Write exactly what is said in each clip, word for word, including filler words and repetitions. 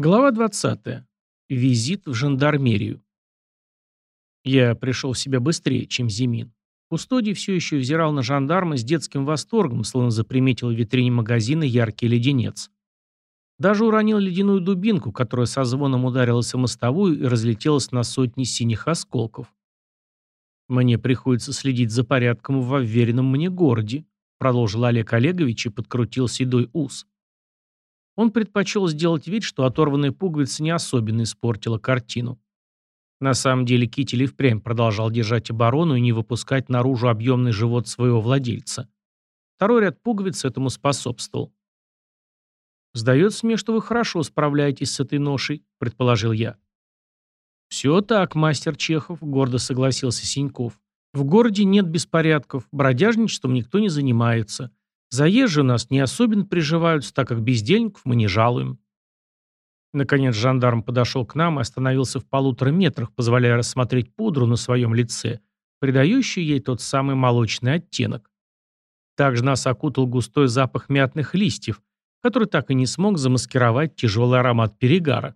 Глава двадцатая. Визит в жандармерию. Я пришел в себя быстрее, чем Зимин. Кустодий все еще взирал на жандарма с детским восторгом, словно заприметил в витрине магазина яркий леденец. Даже уронил ледяную дубинку, которая со звоном ударилась о мостовую и разлетелась на сотни синих осколков. «Мне приходится следить за порядком в уверенном мне городе», продолжил Олег Олегович и подкрутил седой ус. Он предпочел сделать вид, что оторванная пуговица не особенно испортила картину. На самом деле китель и впрямь продолжал держать оборону и не выпускать наружу объемный живот своего владельца. Второй ряд пуговиц этому способствовал. «Сдается мне, что вы хорошо справляетесь с этой ношей», — предположил я. «Все так, мастер Чехов», — гордо согласился Синьков. «В городе нет беспорядков, бродяжничеством никто не занимается. Заезжие у нас не особенно приживаются, так как бездельников мы не жалуем». Наконец жандарм подошел к нам и остановился в полутора метрах, позволяя рассмотреть пудру на своем лице, придающую ей тот самый молочный оттенок. Также нас окутал густой запах мятных листьев, который так и не смог замаскировать тяжелый аромат перегара.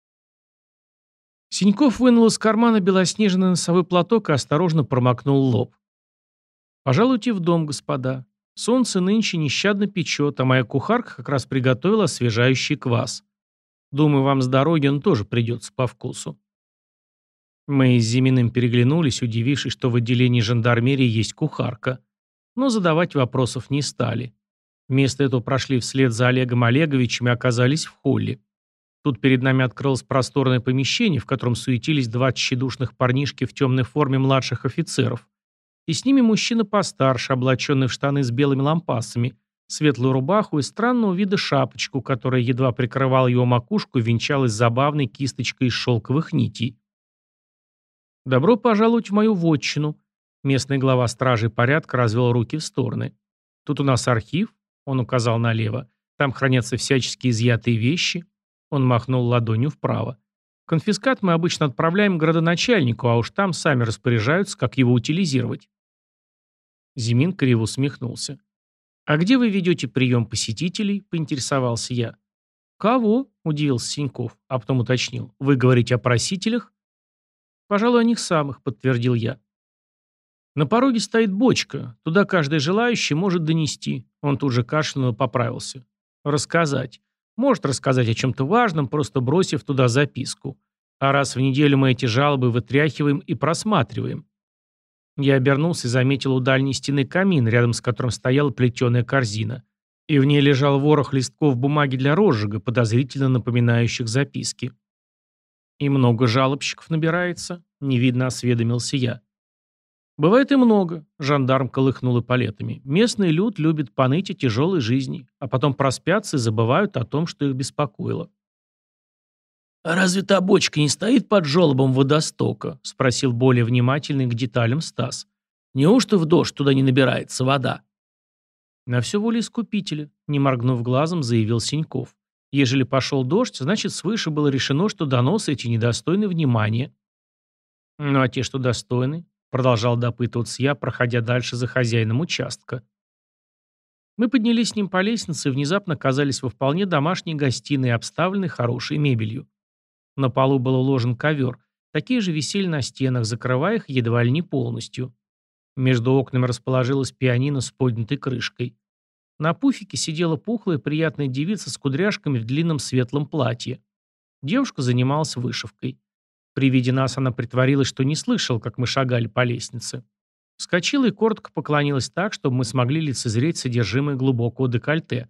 Синьков вынул из кармана белоснежный носовой платок и осторожно промокнул лоб. «Пожалуйте в дом, господа. Солнце нынче нещадно печет, а моя кухарка как раз приготовила освежающий квас. Думаю, вам с дороги он тоже придется по вкусу». Мы с Зиминым переглянулись, удивившись, что в отделении жандармерии есть кухарка. Но задавать вопросов не стали. Вместо этого прошли вслед за Олегом Олеговичем и оказались в холле. Тут перед нами открылось просторное помещение, в котором суетились два тщедушных парнишки в темной форме младших офицеров. И с ними мужчина постарше, облаченный в штаны с белыми лампасами, светлую рубаху и странного вида шапочку, которая едва прикрывала его макушку и венчалась забавной кисточкой из шелковых нитей. «Добро пожаловать в мою вотчину», — местный глава стражи порядка развел руки в стороны. «Тут у нас архив», — он указал налево, «там хранятся всяческие изъятые вещи», — он махнул ладонью вправо. «Конфискат мы обычно отправляем к градоначальнику, а уж там сами распоряжаются, как его утилизировать». Зимин криво усмехнулся. «А где вы ведете прием посетителей?» – поинтересовался я. «Кого?» – удивился Синьков, а потом уточнил. «Вы говорите о просителях?» «Пожалуй, о них самых», – подтвердил я. «На пороге стоит бочка. Туда каждый желающий может донести». Он тут же кашлянул и поправился. «Рассказать. Может рассказать о чем-то важном, просто бросив туда записку. А раз в неделю мы эти жалобы вытряхиваем и просматриваем». Я обернулся и заметил у дальней стены камин, рядом с которым стояла плетеная корзина. И в ней лежал ворох листков бумаги для розжига, подозрительно напоминающих записки. «И много жалобщиков набирается?» — невидно осведомился я. «Бывает и много», — жандарм колыхнул эполетами. «Местный люд любит поныть о тяжелой жизни, а потом проспятся и забывают о том, что их беспокоило». «А разве та бочка не стоит под желобом водостока?» — спросил более внимательный к деталям Стас. «Неужто в дождь туда не набирается вода?» «На все воля искупителя», — не моргнув глазом, заявил Синьков. «Ежели пошел дождь, значит, свыше было решено, что доносы эти недостойны внимания». «Ну а те, что достойны?» — продолжал допытываться я, проходя дальше за хозяином участка. Мы поднялись с ним по лестнице и внезапно оказались во вполне домашней гостиной, обставленной хорошей мебелью. На полу был уложен ковер, такие же висели на стенах, закрывая их едва ли не полностью. Между окнами расположилась пианино с поднятой крышкой. На пуфике сидела пухлая приятная девица с кудряшками в длинном светлом платье. Девушка занималась вышивкой. При виде нас она притворилась, что не слышала, как мы шагали по лестнице. Вскочила и коротко поклонилась так, чтобы мы смогли лицезреть содержимое глубокого декольте.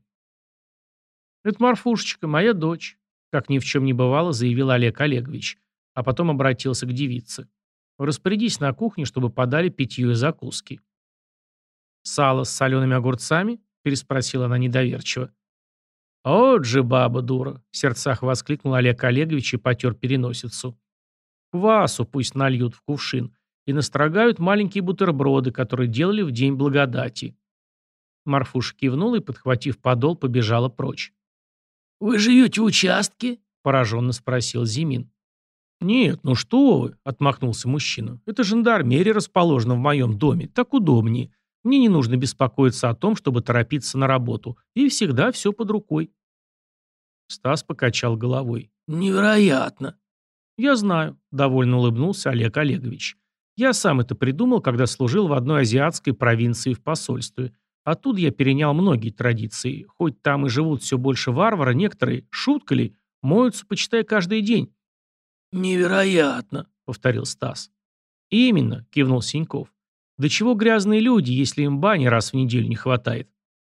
«Это Марфушечка, моя дочь», — как ни в чем не бывало, заявил Олег Олегович, а потом обратился к девице. «Распорядись на кухне, чтобы подали питье и закуски». «Сало с солеными огурцами?» — переспросила она недоверчиво. «Вот же баба дура!» — в сердцах воскликнул Олег Олегович и потер переносицу. «Квасу пусть нальют в кувшин и настрогают маленькие бутерброды, которые делали в день благодати». Марфуша кивнула и, подхватив подол, побежала прочь. «Вы живете в участке?» – пораженно спросил Зимин. «Нет, ну что вы!» – отмахнулся мужчина. «Это жандармерия расположена в моем доме. Так удобнее. Мне не нужно беспокоиться о том, чтобы торопиться на работу. И всегда все под рукой». Стас покачал головой. Невероятно. «Я знаю», — довольно улыбнулся Олег Олегович. «Я сам это придумал, когда служил в одной азиатской провинции в посольстве. Оттуда я перенял многие традиции. Хоть там и живут все больше варвара, некоторые, шутка ли, моются, почитай, каждый день». Невероятно. — повторил Стас. «Именно», — кивнул Синьков. «Да чего грязные люди, если им бани раз в неделю не хватает?»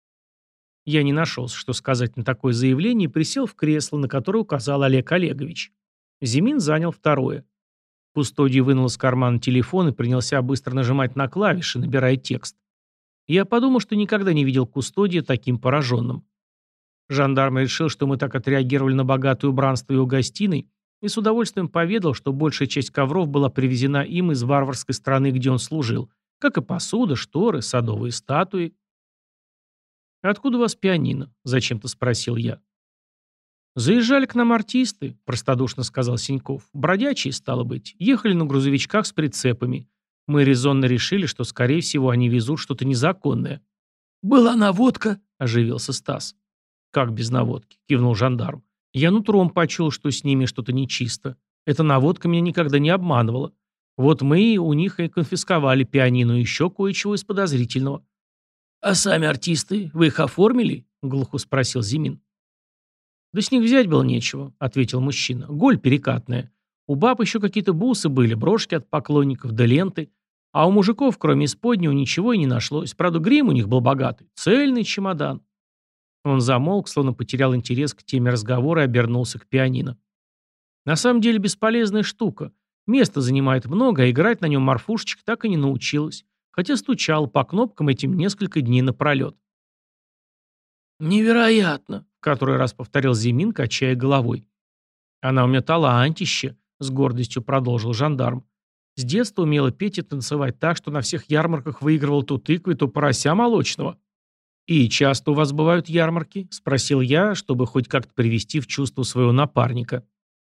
Я не нашелся, что сказать на такое заявление, и присел в кресло, на которое указал Олег Олегович. Зимин занял второе. Кустодий вынул из кармана телефон и принялся быстро нажимать на клавиши, набирая текст. Я подумал, что никогда не видел Кустодия таким пораженным. Жандарм решил, что мы так отреагировали на богатое убранство его гостиной, и с удовольствием поведал, что большая часть ковров была привезена им из варварской страны, где он служил, как и посуда, шторы, садовые статуи. «Откуда у вас пианино?» – зачем-то спросил я. «Заезжали к нам артисты», – простодушно сказал Синьков. «Бродячие, стало быть. Ехали на грузовичках с прицепами. Мы резонно решили, что, скорее всего, они везут что-то незаконное». «Была наводка?» – оживился Стас. «Как без наводки?» – кивнул жандарм. «Я нутром почул, что с ними что-то нечисто. Эта наводка меня никогда не обманывала. Вот мы у них и конфисковали пианино и еще кое-чего из подозрительного». «А сами артисты, вы их оформили?» — глухо спросил Зимин. «Да с них взять было нечего», — ответил мужчина. «Голь перекатная. У баб еще какие-то бусы были, брошки от поклонников да ленты. А у мужиков, кроме исподнего, ничего и не нашлось. Правда, грим у них был богатый. Цельный чемодан». Он замолк, словно потерял интерес к теме разговора и обернулся к пианино. «На самом деле бесполезная штука. Места занимает много, а играть на нем Марфушечка так и не научилась. Хотя стучал по кнопкам этим несколько дней напролет». «Невероятно», — в который раз повторил Зимин, качая головой. «Она у меня талантище», — с гордостью продолжил жандарм. «С детства умела петь и танцевать так, что на всех ярмарках выигрывал то тыквы, то порося молочного». «И часто у вас бывают ярмарки?» — спросил я, чтобы хоть как-то привести в чувство своего напарника.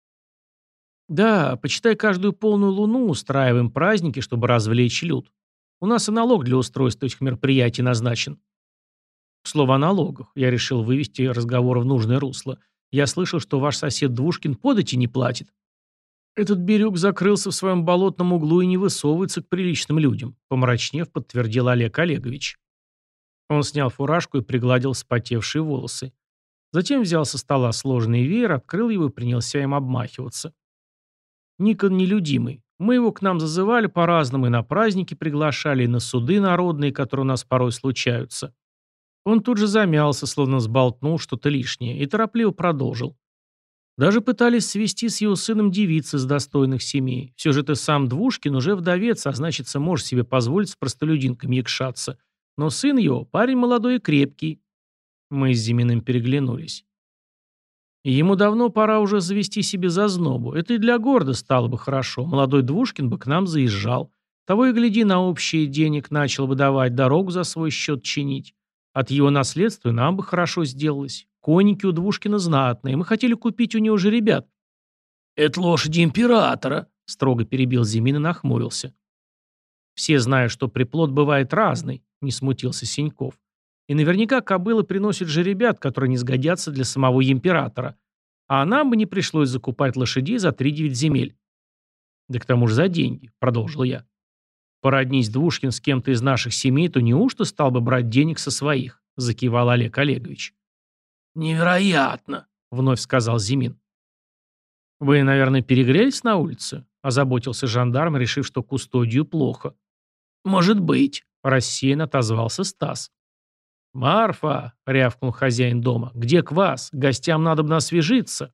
«Да, почитай, каждую полную луну устраиваем праздники, чтобы развлечь люд. У нас и налог для устройства этих мероприятий назначен». К слову о налогах, я решил вывести разговор в нужное русло. Я слышал, что ваш сосед Двушкин подати не платит. Этот Бирюк закрылся в своем болотном углу и не высовывается к приличным людям, помрачнев, подтвердил Олег Олегович. Он снял фуражку и пригладил вспотевшие волосы. Затем взял со стола сложный веер, открыл его и принялся им обмахиваться. Никон нелюдимый. Мы его к нам зазывали по-разному, и на праздники приглашали, и на суды народные, которые у нас порой случаются. Он тут же замялся, словно сболтнул что-то лишнее, и торопливо продолжил. Даже пытались свести с его сыном девицы с достойных семей. Все же ты сам Двушкин уже вдовец, а значит, можешь себе позволить с простолюдинками якшаться. Но сын его парень молодой и крепкий. Мы с Зиминым переглянулись. И ему давно пора уже завести себе зазнобу. Это и для города стало бы хорошо. Молодой Двушкин бы к нам заезжал. Того и гляди, на общие денег начал бы давать, дорогу за свой счет чинить. От его наследства нам бы хорошо сделалось. Конники у Двушкина знатные. Мы хотели купить у него же ребят. «Это лошади императора», — строго перебил Зимин и нахмурился. «Все знают, что приплод бывает разный», — не смутился Синьков. «И наверняка кобылы приносят же ребят, которые не сгодятся для самого императора. А нам бы не пришлось закупать лошадей за три девять земель». «Да к тому же за деньги», — продолжил я. «Породнись Двушкин с кем-то из наших семей, то неужто стал бы брать денег со своих?» — закивал Олег Олегович. «Невероятно», — вновь сказал Зимин. «Вы, наверное, перегрелись на улице?» — озаботился жандарм, решив, что Кустодию плохо. «Может быть», — рассеянно отозвался Стас. «Марфа!» — рявкнул хозяин дома. «Где квас? Гостям надо бы освежиться».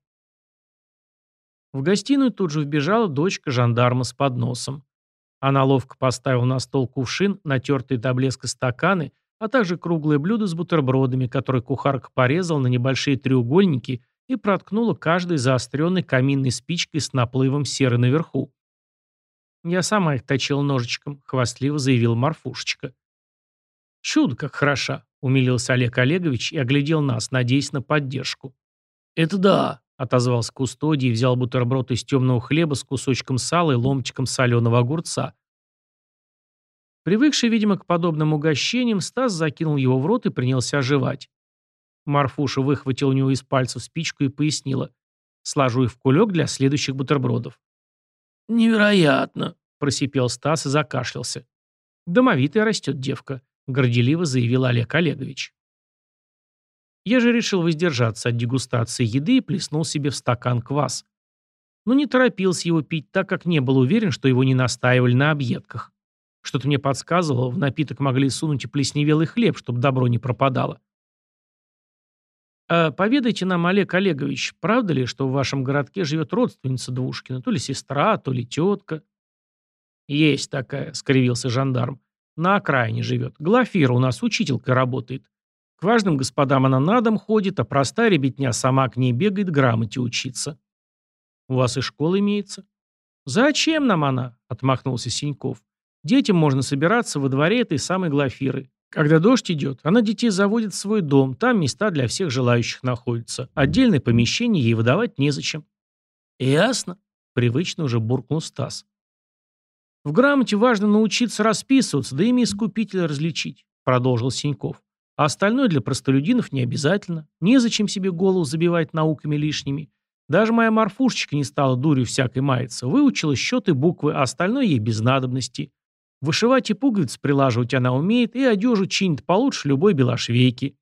В гостиную тут же вбежала дочка жандарма с подносом. Она ловко поставила на стол кувшин, натертые до блеска стаканы, а также круглое блюдо с бутербродами, которые кухарка порезала на небольшие треугольники и проткнула каждой заостренной каминной спичкой с наплывом серы наверху. «Я сама их точила ножичком», — хвастливо заявила Марфушечка. «Чудо, как хороша!» — умилился Олег Олегович и оглядел нас, надеясь на поддержку. «Это да», — отозвался Кустодий и взял бутерброд из темного хлеба с кусочком сала и ломтиком соленого огурца. Привыкший, видимо, к подобным угощениям, Стас закинул его в рот и принялся оживать. Марфуша выхватила у него из пальцев спичку и пояснила. Сложу их в кулек для следующих бутербродов». «Невероятно!» – Просипел Стас и закашлялся. «Домовитая растет девка», — горделиво заявил Олег Олегович. Я же решил воздержаться от дегустации еды и плеснул себе в стакан квас. Но не торопился его пить, так как не был уверен, что его не настаивали на объедках. Что-то мне подсказывало, в напиток могли сунуть и плесневелый хлеб, чтобы добро не пропадало. «А поведайте нам, Олег Олегович, правда ли, что в вашем городке живет родственница Двушкина, то ли сестра, то ли тетка?» «Есть такая», — скривился жандарм. «На окраине живет. Глафира у нас учителькой работает. К важным господам она на дом ходит, а простая ребятня сама к ней бегает грамоте учиться». «У вас и школа имеется?» «Зачем нам она?» — отмахнулся Синьков. «Детям можно собираться во дворе этой самой Глафиры. Когда дождь идет, она детей заводит в свой дом, там места для всех желающих находятся. Отдельное помещение ей выдавать незачем». «Ясно», — привычно уже буркнул Стас. «В грамоте важно научиться расписываться, да имя искупителя различить», — продолжил Синьков. «А остальное для простолюдинов не обязательно. Незачем себе голову забивать науками лишними. Даже моя Марфушечка не стала дурью всякой маяться. Выучила счеты, буквы, а остальное ей без надобности. Вышивать и пуговицы прилаживать она умеет, и одежу чинит получше любой белошвейки».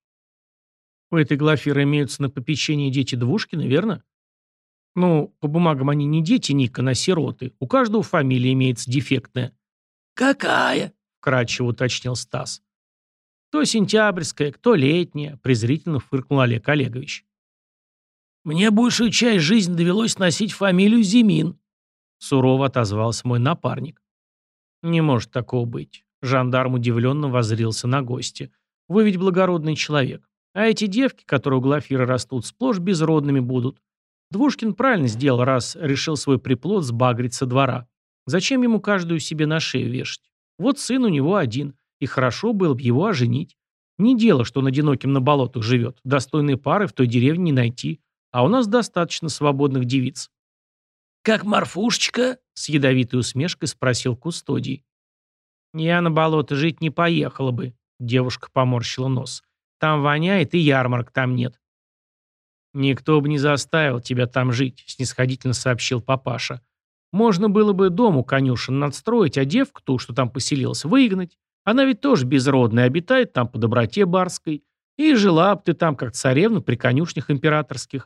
«У этой Глафиры имеются на попечении дети Двушкина, верно?» «Ну, по бумагам они не дети Никона, а сироты. У каждого фамилия имеется дефектная». «Какая?» — вкратчиво уточнил Стас. «Кто сентябрьская, кто летняя», — презрительно фыркнул Олег Олегович. «Мне большую часть жизни довелось носить фамилию Зимин», — сурово отозвался мой напарник. «Не может такого быть». Жандарм удивленно воззрился на гостя. «Вы ведь благородный человек. А эти девки, которые у Глафиры растут, сплошь безродными будут. Двушкин правильно сделал, раз решил свой приплод сбагрить со двора. Зачем ему каждую себе на шею вешать? Вот сын у него один, и хорошо было бы его оженить. Не дело, что он одиноким на болотах живет. Достойной пары в той деревне не найти. А у нас достаточно свободных девиц». «Как Марфушечка?» — с ядовитой усмешкой спросил Кустодий. «Я на болото жить не поехала бы», — девушка поморщила нос. «Там воняет, и ярмарок там нет». «Никто бы не заставил тебя там жить», — снисходительно сообщил папаша. «Можно было бы дом у конюшен надстроить, а девку ту, что там поселилась, выгнать. Она ведь тоже безродная, обитает там по доброте барской. И жила бы ты там, как царевна, при конюшнях императорских».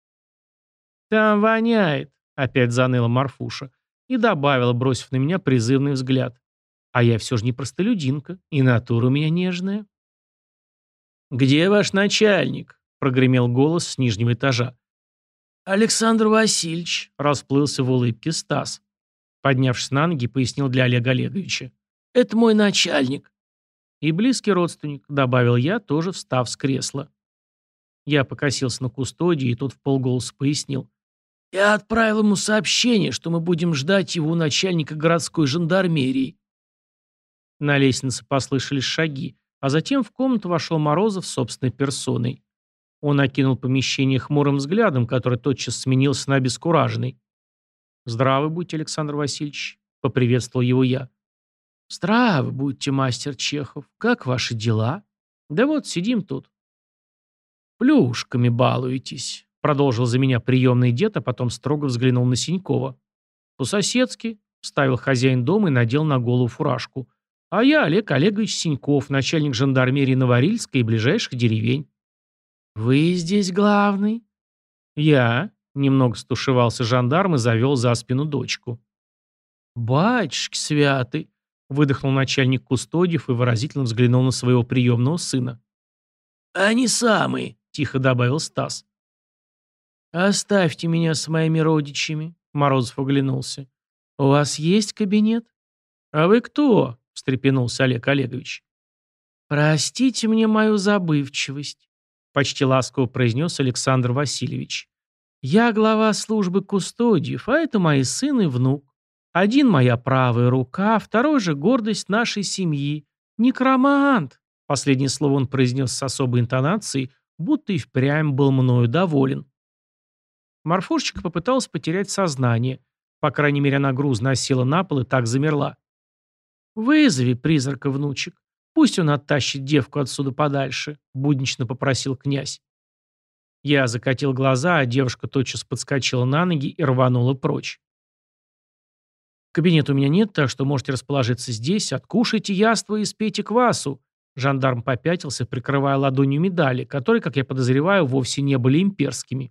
«Там воняет», — опять заныла Марфуша. И добавила, бросив на меня призывный взгляд. «А я все же не простолюдинка, и натура у меня нежная». «Где ваш начальник?» — прогремел голос с нижнего этажа. «Александр Васильевич», — расплылся в улыбке Стас. Поднявшись на ноги, пояснил для Олега Олеговича. «это мой начальник». «И близкий родственник», — добавил я, тоже встав с кресла. Я покосился на Кустодия, и тот вполголоса пояснил. «Я отправил ему сообщение, что мы будем ждать его у начальника городской жандармерии». На лестнице послышались шаги, а затем в комнату вошел Морозов собственной персоной. Он окинул помещение хмурым взглядом, который тотчас сменился на обескураженный. «Здравы будьте, Александр Васильевич», — поприветствовал его я. «Здравы будьте, мастер Чехов. Как ваши дела?» «Да вот, сидим тут». «Плюшками балуетесь», — продолжил за меня приемный дед, а потом строго взглянул на Синькова. «По-соседски», — вставил хозяин дома и надел на голову фуражку. «А я Олег Олегович Синьков, начальник жандармерии Новорильска и ближайших деревень». «Вы здесь главный?» «Я», — немного стушевался жандарм и завел за спину дочку. «Батюшки святы», — выдохнул начальник кустодиев и выразительно взглянул на своего приемного сына. «Они самые», — тихо добавил Стас. «Оставьте меня с моими родичами», — Морозов оглянулся. «У вас есть кабинет?» «А вы кто?» — встрепенулся Олег Олегович. «Простите мне мою забывчивость», — почти ласково произнес Александр Васильевич. «Я глава службы кустодиев, а это мои сын и внук. Один моя правая рука, второй же гордость нашей семьи. Некромант!» Последнее слово он произнес с особой интонацией, будто и впрямь был мною доволен. Марфушечка попыталась потерять сознание. По крайней мере, она грузно осела на пол и так замерла. «Вызови призрака, внучек. Пусть он оттащит девку отсюда подальше», — буднично попросил князь. Я закатил глаза, а девушка тотчас подскочила на ноги и рванула прочь. Кабинета у меня нет, так что можете расположиться здесь, откушайте яство и спейте квасу. Жандарм попятился, прикрывая ладонью медали, которые, как я подозреваю, вовсе не были имперскими.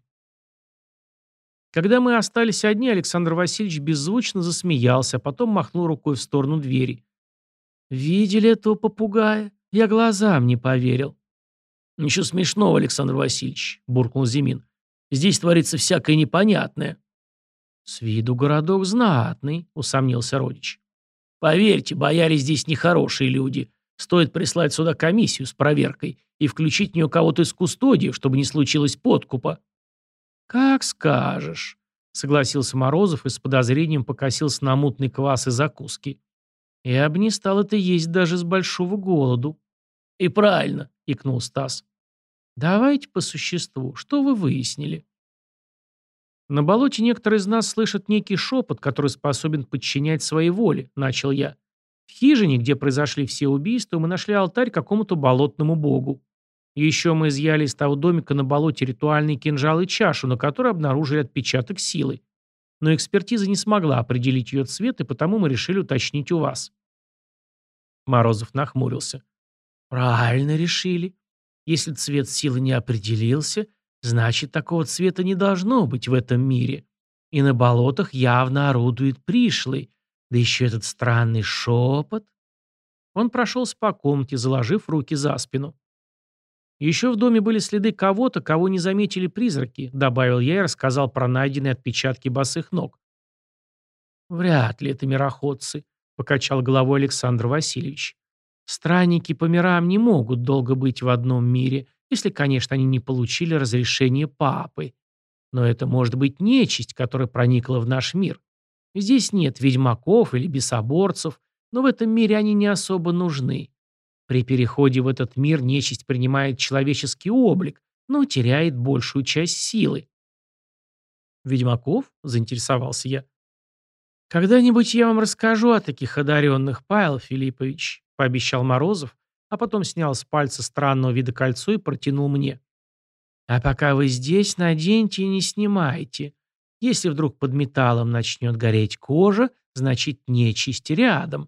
Когда мы остались одни, Александр Васильевич беззвучно засмеялся, а потом махнул рукой в сторону двери. «Видели этого попугая? Я глазам не поверил». «Ничего смешного, Александр Васильевич», — буркнул Зимин. «Здесь творится всякое непонятное». «С виду городок знатный», — усомнился родич. «Поверьте, бояре здесь нехорошие люди. Стоит прислать сюда комиссию с проверкой и включить в нее кого-то из кустодиев, чтобы не случилось подкупа». «Как скажешь», — согласился Морозов и с подозрением покосился на мутный квас и закуски. «Я бы не стал это есть даже с большого голоду». «И правильно», — икнул Стас. «Давайте по существу. Что вы выяснили?» «На болоте некоторые из нас слышат некий шепот, который способен подчинять своей воле», — начал я. «В хижине, где произошли все убийства, мы нашли алтарь какому-то болотному богу. Еще мы изъяли из того домика на болоте ритуальный кинжал и чашу, на которой обнаружили отпечаток силы. Но экспертиза не смогла определить ее цвет, и потому мы решили уточнить у вас». Морозов нахмурился. «Правильно решили. Если цвет силы не определился, значит, такого цвета не должно быть в этом мире. И на болотах явно орудует пришлый. Да еще этот странный шепот». Он прошелся по комнате, заложив руки за спину. «Еще в доме были следы кого-то, кого не заметили призраки», добавил я и рассказал про найденные отпечатки босых ног. «Вряд ли это мироходцы», покачал головой Александр Васильевич. «Странники по мирам не могут долго быть в одном мире, если, конечно, они не получили разрешение папы. Но это может быть нечисть, которая проникла в наш мир. Здесь нет ведьмаков или бесоборцев, но в этом мире они не особо нужны. При переходе в этот мир нечисть принимает человеческий облик, но теряет большую часть силы». «Ведьмаков?» – заинтересовался я. «Когда-нибудь я вам расскажу о таких одаренных, Павел Филиппович», – пообещал Морозов, а потом снял с пальца странного вида кольцо и протянул мне. «А пока вы здесь, наденьте и не снимайте. Если вдруг под металлом начнет гореть кожа, значит нечисть рядом».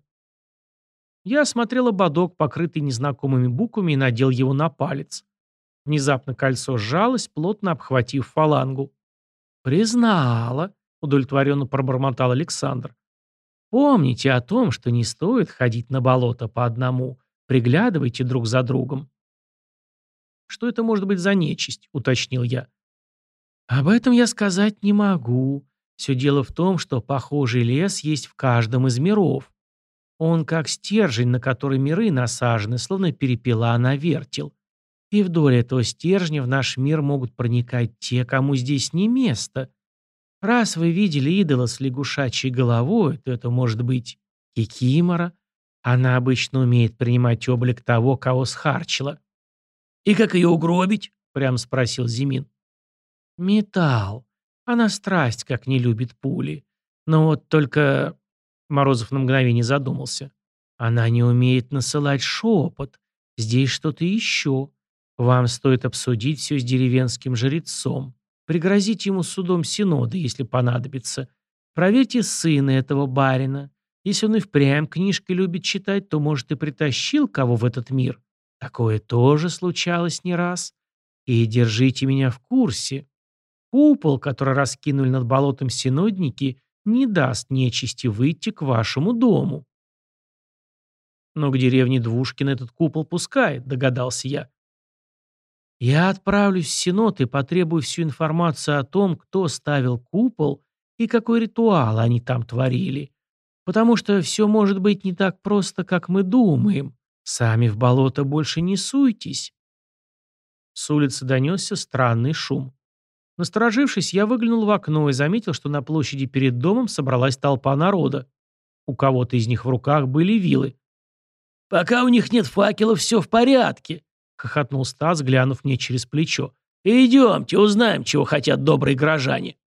Я осмотрел ободок, покрытый незнакомыми буквами, и надел его на палец. Внезапно кольцо сжалось, плотно обхватив фалангу. «Признала», — удовлетворенно пробормотал Александр. «Помните о том, что не стоит ходить на болото по одному. Приглядывайте друг за другом». «Что это может быть за нечисть?» — уточнил я. «Об этом я сказать не могу. Все дело в том, что похожий лес есть в каждом из миров. Он как стержень, на который миры насажены, словно перепела на вертел. И вдоль этого стержня в наш мир могут проникать те, кому здесь не место. Раз вы видели идола с лягушачьей головой, то это может быть кикимора. Она обычно умеет принимать облик того, кого схарчила». «И как ее угробить?» — прям спросил Зимин. «Металл. Она страсть, как не любит пули. Но вот только...» Морозов на мгновение задумался. «Она не умеет насылать шепот. Здесь что-то еще. Вам стоит обсудить все с деревенским жрецом. Пригрозить ему судом синода, если понадобится. Проверьте сына этого барина. Если он и впрямь книжки любит читать, то, может, и притащил кого в этот мир. Такое тоже случалось не раз. И держите меня в курсе. Купол, который раскинули над болотом синодники, не даст нечисти выйти к вашему дому». «Но к деревне Двушкина этот купол пускает», — догадался я. «Я отправлюсь в Синод и потребую всю информацию о том, кто ставил купол и какой ритуал они там творили. Потому что все может быть не так просто, как мы думаем. Сами в болото больше не суйтесь». С улицы донесся странный шум. Насторожившись, я выглянул в окно и заметил, что на площади перед домом собралась толпа народа. У кого-то из них в руках были вилы. «Пока у них нет факелов, все в порядке», — хохотнул Стас, глянув мне через плечо. «Идемте, узнаем, чего хотят добрые горожане».